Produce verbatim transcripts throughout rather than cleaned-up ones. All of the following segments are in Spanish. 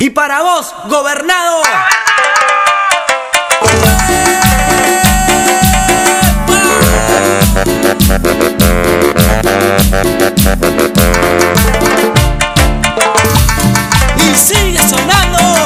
Y para vos, gobernado. Y sigue sonando.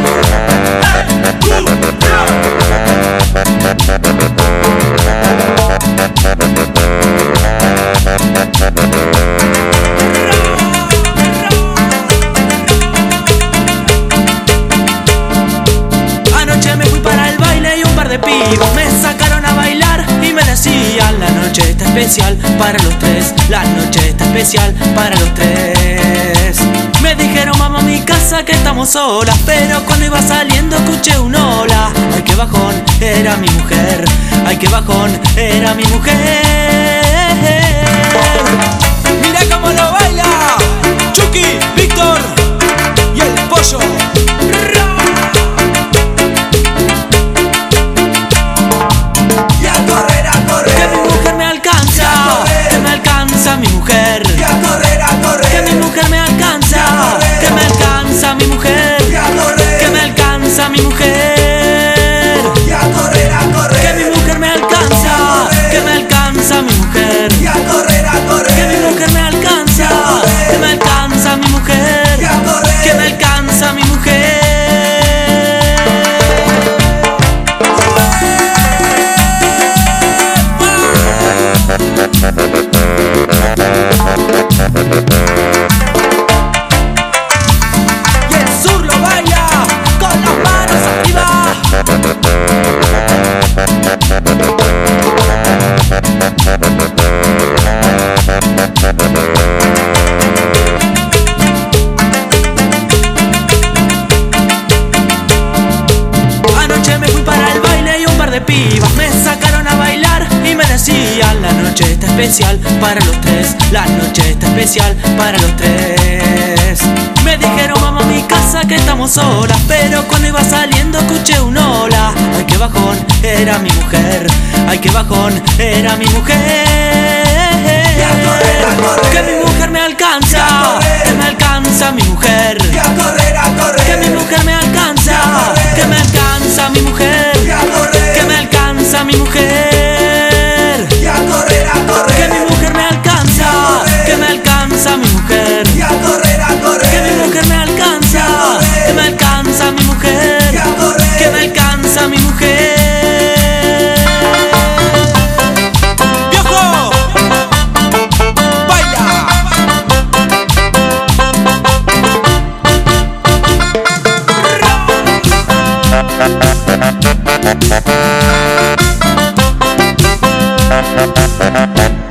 Anoche me fui para el baile y un par de pibos me sacaron a bailar y me decían: la noche está especial para los tres, la noche está especial para los tres. Me dijeron: vamos a mi casa que estamos solas, pero cuando iba saliendo escuché un hola. Ay, qué bajón, era mi mujer. Ay, qué bajón, era mi mujer. Mira cómo lo baila Chucky, Víctor y el pollo. Y a correr, a correr, Que mi mujer me alcanza, que me alcanza mi mujer. y a correr, a correr, Que mi mujer me alcanza, que me alcanza mi mujer. y a correr, Que me alcanza mi mujer. y a correr, a Que correr, mi mujer me alcanza, que me alcanza mi mujer. y a correr, a Que mi correr, mujer me alcanza, que me alcanza mi mujer. y a correr, Que me alcanza mi mujer. Y el sur lo baila con las manos arriba. Anoche me fui para el baile y un par de pibas me sacaron a bailar y me decían: la noche está especial para los tres, la noche está especial para los tres. Me dijeron: vamos a mi casa que estamos solas, pero cuando iba saliendo escuché un hola. Ay, qué bajón, era mi mujer. Ay, qué bajón, era mi mujer. y a correr, a correr, Que mi mujer me alcanza, que me alcanza mi mujer. y a correr, a correr, Que mi mujer me alcanza, que me alcanza mi mujer. y a correr, Que me alcanza mi mujer. y a correr, a Que correr, mi mujer me alcanza, que me alcanza mi mujer. y a correr, a Que mi correr, mujer me alcanza, que me alcanza mi mujer. y a correr, Que me alcanza mi mujer. ¡Viejo! ¡Baila!